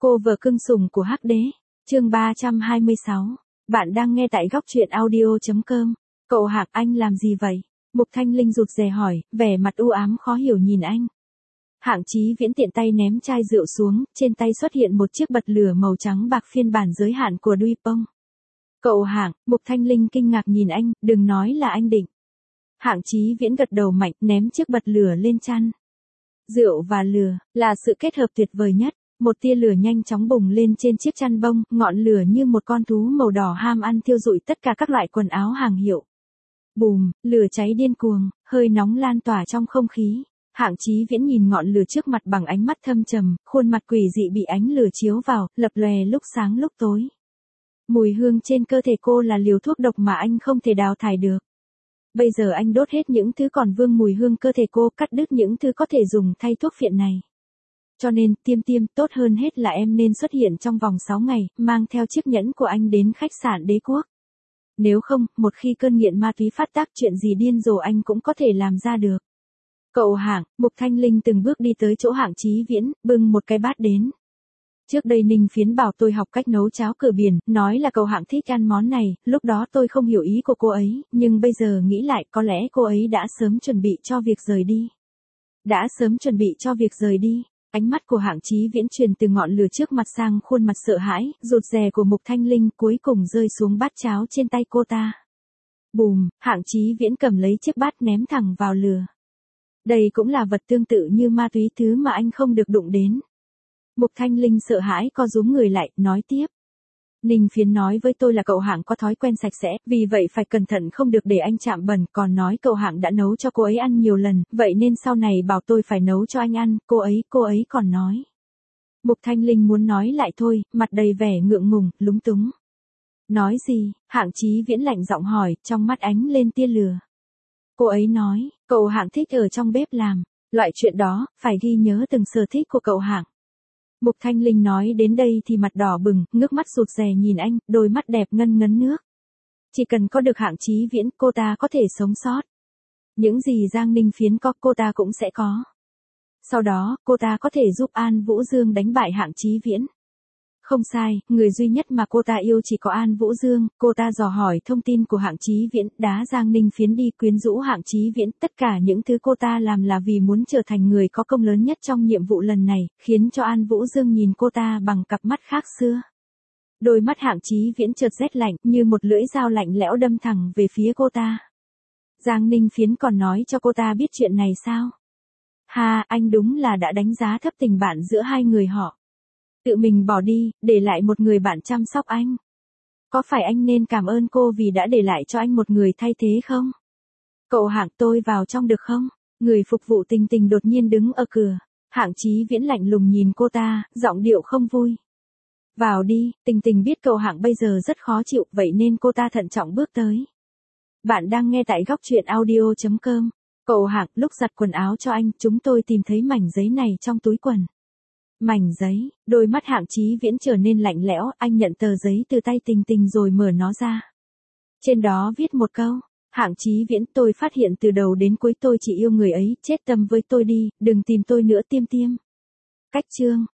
Cô vợ cưng sủng của Hắc Đế, chương 326. Bạn đang nghe tại góc truyện audio.com. Cậu Hạc, anh làm gì vậy? Mục Thanh Linh rụt rè hỏi, vẻ mặt u ám khó hiểu nhìn anh. Hạng Chí Viễn tiện tay ném chai rượu xuống, trên tay xuất hiện một chiếc bật lửa màu trắng bạc phiên bản giới hạn của Duy-Pông. Cậu Hạng, Mục Thanh Linh kinh ngạc nhìn anh, đừng nói là anh định. Hạng Chí Viễn gật đầu mạnh, ném chiếc bật lửa lên chăn. Rượu và lửa, là sự kết hợp tuyệt vời nhất. Một tia lửa nhanh chóng bùng lên trên chiếc chăn bông, ngọn lửa như một con thú màu đỏ ham ăn thiêu rụi tất cả các loại quần áo hàng hiệu. Bùm, lửa cháy điên cuồng, hơi nóng lan tỏa trong không khí. Hạng Chí Viễn nhìn ngọn lửa trước mặt bằng ánh mắt thâm trầm, khuôn mặt quỷ dị bị ánh lửa chiếu vào, lập lòe lúc sáng lúc tối. Mùi hương trên cơ thể cô là liều thuốc độc mà anh không thể đào thải được. Bây giờ anh đốt hết những thứ còn vương mùi hương cơ thể cô, cắt đứt những thứ có thể dùng thay thuốc phiện này. Cho nên, Tiêm, tốt hơn hết là em nên xuất hiện trong vòng 6 ngày, mang theo chiếc nhẫn của anh đến khách sạn Đế Quốc. Nếu không, một khi cơn nghiện ma túy phát tác, chuyện gì điên rồ anh cũng có thể làm ra được. Cậu Hạng, Mục Thanh Linh từng bước đi tới chỗ Hạng Chí Viễn, bưng một cái bát đến. Trước đây Ninh Phiến bảo tôi học cách nấu cháo cửa biển, nói là cậu Hạng thích ăn món này, lúc đó tôi không hiểu ý của cô ấy, nhưng bây giờ nghĩ lại có lẽ cô ấy đã sớm chuẩn bị cho việc rời đi. Đã sớm chuẩn bị cho việc rời đi. Ánh mắt của Hạng Chí Viễn truyền từ ngọn lửa trước mặt sang khuôn mặt sợ hãi, rụt rè của Mục Thanh Linh cuối cùng rơi xuống bát cháo trên tay cô ta. Bùm, Hạng Chí Viễn cầm lấy chiếc bát ném thẳng vào lửa. Đây cũng là vật tương tự như ma túy, thứ mà anh không được đụng đến. Mục Thanh Linh sợ hãi co rúm người lại, nói tiếp. Ninh Phiến nói với tôi là cậu Hạng có thói quen sạch sẽ, vì vậy phải cẩn thận không được để anh chạm bẩn, còn nói cậu Hạng đã nấu cho cô ấy ăn nhiều lần, vậy nên sau này bảo tôi phải nấu cho anh ăn, cô ấy còn nói. Mục Thanh Linh muốn nói lại thôi, mặt đầy vẻ ngượng ngùng, lúng túng. Nói gì? Hạng Chí Viễn lạnh giọng hỏi, trong mắt ánh lên tia lửa. Cô ấy nói, cậu Hạng thích ở trong bếp làm, loại chuyện đó, phải ghi nhớ từng sở thích của cậu Hạng. Mục Thanh Linh nói đến đây thì mặt đỏ bừng, ngước mắt rụt rè nhìn anh, đôi mắt đẹp ngân ngấn nước. Chỉ cần có được Hạng Chí Viễn, cô ta có thể sống sót. Những gì Giang Ninh Phiến có, cô ta cũng sẽ có. Sau đó, cô ta có thể giúp An Vũ Dương đánh bại Hạng Chí Viễn. Không sai, người duy nhất mà cô ta yêu chỉ có An Vũ Dương, cô ta dò hỏi thông tin của Hạng Chí Viễn, đá Giang Ninh Phiến đi, quyến rũ Hạng Chí Viễn, tất cả những thứ cô ta làm là vì muốn trở thành người có công lớn nhất trong nhiệm vụ lần này, khiến cho An Vũ Dương nhìn cô ta bằng cặp mắt khác xưa. Đôi mắt Hạng Chí Viễn chợt rét lạnh, như một lưỡi dao lạnh lẽo đâm thẳng về phía cô ta. Giang Ninh Phiến còn nói cho cô ta biết chuyện này sao? Ha, anh đúng là đã đánh giá thấp tình bạn giữa hai người họ. Tự mình bỏ đi, để lại một người bạn chăm sóc anh. Có phải anh nên cảm ơn cô vì đã để lại cho anh một người thay thế không? Cậu Hạng, tôi vào trong được không? Người phục vụ Tình Tình đột nhiên đứng ở cửa. Hạng Chí Viễn lạnh lùng nhìn cô ta, giọng điệu không vui. Vào đi, Tình Tình biết cậu Hạng bây giờ rất khó chịu, vậy nên cô ta thận trọng bước tới. Bạn đang nghe tại góc truyện audio.com. Cậu Hạng, lúc giặt quần áo cho anh, chúng tôi tìm thấy mảnh giấy này trong túi quần. Mảnh giấy, đôi mắt Hạng Chí Viễn trở nên lạnh lẽo, anh nhận tờ giấy từ tay Tình Tình rồi mở nó ra. Trên đó viết một câu, Hạng Chí Viễn, tôi phát hiện từ đầu đến cuối tôi chỉ yêu người ấy, chết tâm với tôi đi, đừng tìm tôi nữa Tiêm. Cách chương.